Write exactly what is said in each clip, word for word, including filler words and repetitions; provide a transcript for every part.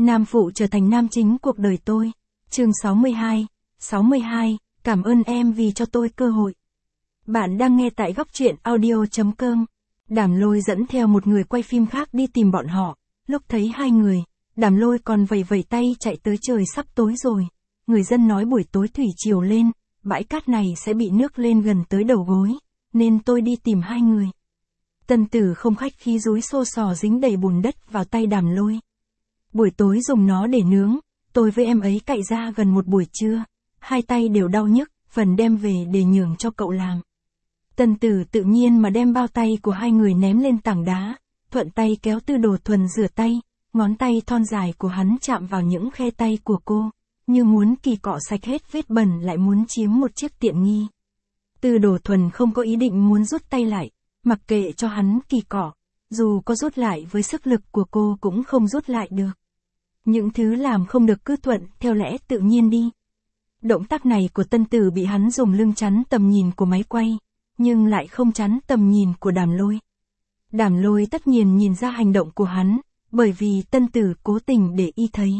Nam phụ trở thành nam chính cuộc đời tôi. Chương sáu mươi hai. sáu mươi hai, cảm ơn em vì cho tôi cơ hội. Bạn đang nghe tại góc truyện audio chấm com. Đàm Lôi dẫn theo một người quay phim khác đi tìm bọn họ. Lúc thấy hai người, Đàm Lôi còn vẫy vẫy tay chạy tới trời sắp tối rồi. Người dân nói buổi tối thủy triều lên, bãi cát này sẽ bị nước lên gần tới đầu gối, nên tôi đi tìm hai người. Tân Tử không khách khí dúi xô xò dính đầy bùn đất vào tay Đàm Lôi. Buổi tối dùng nó để nướng, tôi với em ấy cày ra gần một buổi trưa, hai tay đều đau nhức, phần đem về để nhường cho cậu làm. Tân Tử tự nhiên mà đem bao tay của hai người ném lên tảng đá, thuận tay kéo Tư Đồ Thuần rửa tay, ngón tay thon dài của hắn chạm vào những khe tay của cô, như muốn kỳ cọ sạch hết vết bẩn lại muốn chiếm một chiếc tiện nghi. Tư Đồ Thuần không có ý định muốn rút tay lại, mặc kệ cho hắn kỳ cọ, dù có rút lại với sức lực của cô cũng không rút lại được. Những thứ làm không được cứ thuận theo lẽ tự nhiên đi. Động tác này của Tân Tử bị hắn dùng lưng chắn tầm nhìn của máy quay, nhưng lại không chắn tầm nhìn của Đàm Lôi. Đàm Lôi tất nhiên nhìn ra hành động của hắn, bởi vì Tân Tử cố tình để y thấy.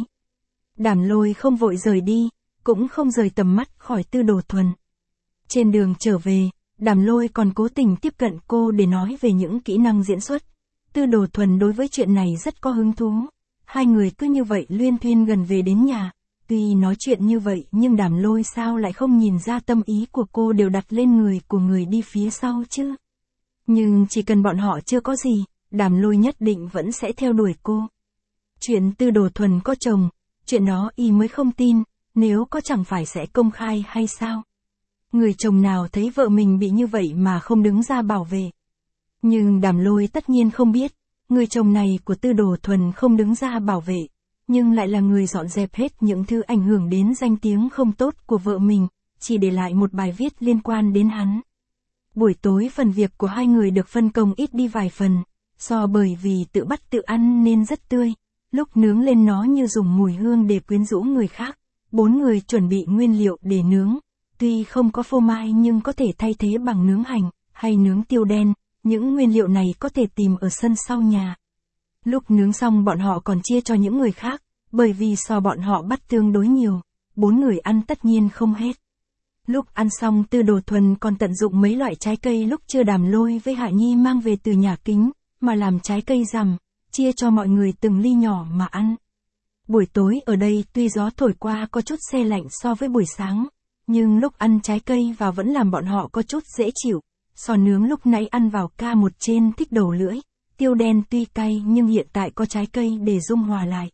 Đàm Lôi không vội rời đi, cũng không rời tầm mắt khỏi Tư Đồ Thuần. Trên đường trở về, Đàm Lôi còn cố tình tiếp cận cô để nói về những kỹ năng diễn xuất. Tư Đồ Thuần đối với chuyện này rất có hứng thú. Hai người cứ như vậy luyên thuyên gần về đến nhà. Tuy nói chuyện như vậy nhưng Đàm Lôi sao lại không nhìn ra tâm ý của cô đều đặt lên người của người đi phía sau chứ. Nhưng chỉ cần bọn họ chưa có gì, Đàm Lôi nhất định vẫn sẽ theo đuổi cô. Chuyện Tư Đồ Thuần có chồng, chuyện đó y mới không tin, nếu có chẳng phải sẽ công khai hay sao? Người chồng nào thấy vợ mình bị như vậy mà không đứng ra bảo vệ. Nhưng Đàm Lôi tất nhiên không biết, người chồng này của Tư Đồ Thuần không đứng ra bảo vệ, nhưng lại là người dọn dẹp hết những thứ ảnh hưởng đến danh tiếng không tốt của vợ mình, chỉ để lại một bài viết liên quan đến hắn. Buổi tối phần việc của hai người được phân công ít đi vài phần, so bởi vì tự bắt tự ăn nên rất tươi, lúc nướng lên nó như dùng mùi hương để quyến rũ người khác. Bốn người chuẩn bị nguyên liệu để nướng, tuy không có phô mai nhưng có thể thay thế bằng nướng hành, hay nướng tiêu đen, những nguyên liệu này có thể tìm ở sân sau nhà. Lúc nướng xong bọn họ còn chia cho những người khác, bởi vì so bọn họ bắt tương đối nhiều, bốn người ăn tất nhiên không hết. Lúc ăn xong Tư Đồ Thuần còn tận dụng mấy loại trái cây lúc chưa Đàm Lôi với Hạ Nhi mang về từ nhà Kính, mà làm trái cây rằm, chia cho mọi người từng ly nhỏ mà ăn. Buổi tối ở đây tuy gió thổi qua có chút se lạnh so với buổi sáng, nhưng lúc ăn trái cây vào vẫn làm bọn họ có chút dễ chịu. Sò nướng lúc nãy ăn vào ca một trên thích đầu lưỡi, tiêu đen tuy cay nhưng hiện tại có trái cây để dung hòa lại.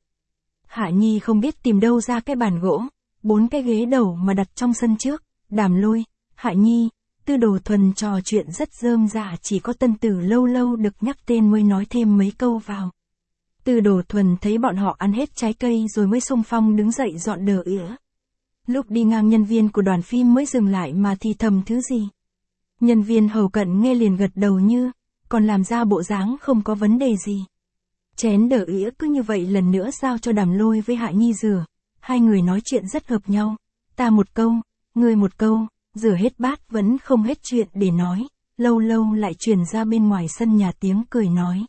Hạ Nhi không biết tìm đâu ra cái bàn gỗ, bốn cái ghế đầu mà đặt trong sân trước, Đàm Lôi, Hạ Nhi, Tư Đồ Thuần trò chuyện rất rơm rả, chỉ có Tân Tử lâu lâu được nhắc tên mới nói thêm mấy câu vào. Tư Đồ Thuần thấy bọn họ ăn hết trái cây rồi mới xung phong đứng dậy dọn đờ ỉa. Lúc đi ngang nhân viên của đoàn phim mới dừng lại mà thì thầm thứ gì. Nhân viên hầu cận nghe liền gật đầu như, còn làm ra bộ dáng không có vấn đề gì. Chén đờ ỉa cứ như vậy lần nữa giao cho Đàm Lôi với Hạ Nhi rửa. Hai người nói chuyện rất hợp nhau, ta một câu, ngươi một câu, rửa hết bát vẫn không hết chuyện để nói, lâu lâu lại truyền ra bên ngoài sân nhà tiếng cười nói.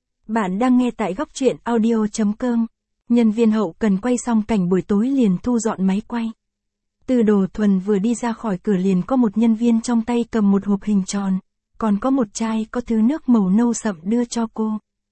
Bạn đang nghe tại góc truyện audio chấm com. Nhân viên hậu cần quay xong cảnh buổi tối liền thu dọn máy quay. Tư Đồ Thuần vừa đi ra khỏi cửa liền có một nhân viên trong tay cầm một hộp hình tròn, còn có một chai có thứ nước màu nâu sậm đưa cho cô.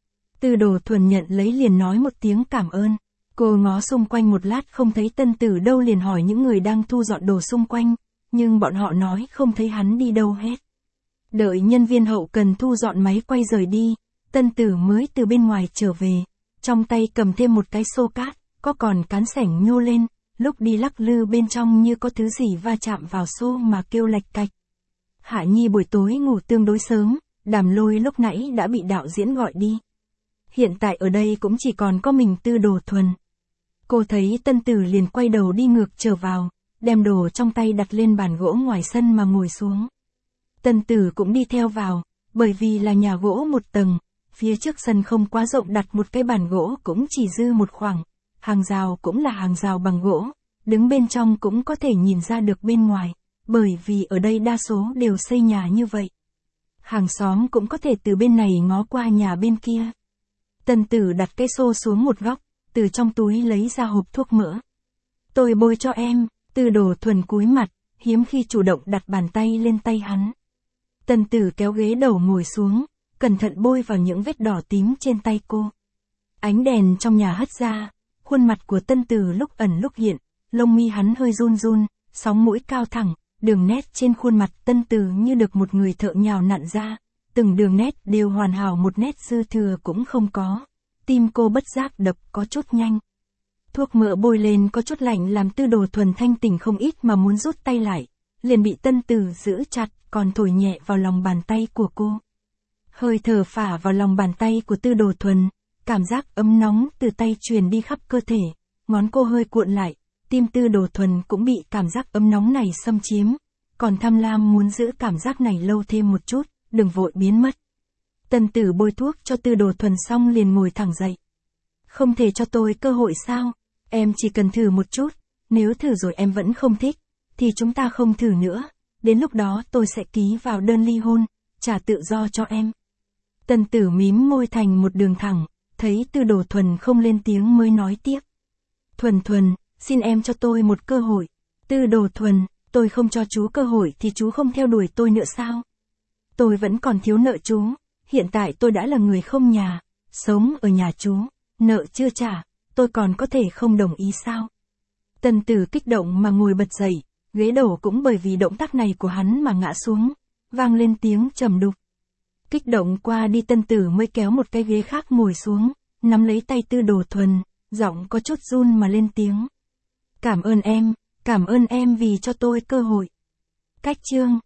Tư Đồ Thuần nhận lấy liền nói một tiếng cảm ơn. Cô ngó xung quanh một lát không thấy Tân Tử đâu liền hỏi những người đang thu dọn đồ xung quanh, nhưng bọn họ nói không thấy hắn đi đâu hết. Đợi nhân viên hậu cần thu dọn máy quay rời đi, Tân Tử mới từ bên ngoài trở về, trong tay cầm thêm một cái xô cát, có còn cán sẻng nhô lên, lúc đi lắc lư bên trong như có thứ gì va chạm vào xô mà kêu lạch cạch. Hạ Nhi buổi tối ngủ tương đối sớm, Đàm Lôi lúc nãy đã bị đạo diễn gọi đi. Hiện tại ở đây cũng chỉ còn có mình Tư Đồ Thuần. Cô thấy Tân Tử liền quay đầu đi ngược trở vào, đem đồ trong tay đặt lên bàn gỗ ngoài sân mà ngồi xuống. Tân Tử cũng đi theo vào, bởi vì là nhà gỗ một tầng, phía trước sân không quá rộng đặt một cái bàn gỗ cũng chỉ dư một khoảng, hàng rào cũng là hàng rào bằng gỗ, đứng bên trong cũng có thể nhìn ra được bên ngoài, bởi vì ở đây đa số đều xây nhà như vậy. Hàng xóm cũng có thể từ bên này ngó qua nhà bên kia. Tân Tử đặt cái xô xuống một góc, từ trong túi lấy ra hộp thuốc mỡ. Tôi bôi cho em, Tư Đồ Thuần cúi mặt, hiếm khi chủ động đặt bàn tay lên tay hắn. Tân Tử kéo ghế đầu ngồi xuống, cẩn thận bôi vào những vết đỏ tím trên tay cô. Ánh đèn trong nhà hắt ra, khuôn mặt của Tân Tử lúc ẩn lúc hiện, lông mi hắn hơi run run, sóng mũi cao thẳng, đường nét trên khuôn mặt Tân Tử như được một người thợ nhào nặn ra, từng đường nét đều hoàn hảo, một nét dư thừa cũng không có. Tim cô bất giác đập có chút nhanh. Thuốc mỡ bôi lên có chút lạnh làm Tư Đồ Thuần thanh tỉnh không ít mà muốn rút tay lại, liền bị Tân Tử giữ chặt, còn thổi nhẹ vào lòng bàn tay của cô. Hơi thở phả vào lòng bàn tay của Tư Đồ Thuần, cảm giác ấm nóng từ tay truyền đi khắp cơ thể, ngón cô hơi cuộn lại, tim Tư Đồ Thuần cũng bị cảm giác ấm nóng này xâm chiếm, còn tham lam muốn giữ cảm giác này lâu thêm một chút, đừng vội biến mất. Tân Tử bôi thuốc cho Tư Đồ Thuần xong liền ngồi thẳng dậy. Không thể cho tôi cơ hội sao? Em chỉ cần thử một chút, nếu thử rồi em vẫn không thích, thì chúng ta không thử nữa, đến lúc đó tôi sẽ ký vào đơn ly hôn, trả tự do cho em. Tân Tử mím môi thành một đường thẳng, thấy Tư Đồ Thuần không lên tiếng mới nói tiếp. Thuần Thuần, xin em cho tôi một cơ hội. Tư Đồ Thuần, tôi không cho chú cơ hội thì chú không theo đuổi tôi nữa sao? Tôi vẫn còn thiếu nợ chú, hiện tại tôi đã là người không nhà, sống ở nhà chú, nợ chưa trả, tôi còn có thể không đồng ý sao? Tân Tử kích động mà ngồi bật dậy, ghế đầu cũng bởi vì động tác này của hắn mà ngã xuống, vang lên tiếng trầm đục. Kích động qua đi Tân Tử mới kéo một cái ghế khác ngồi xuống, nắm lấy tay Tư Đồ Thuần, giọng có chút run mà lên tiếng. Cảm ơn em, cảm ơn em vì cho tôi cơ hội. Cách chương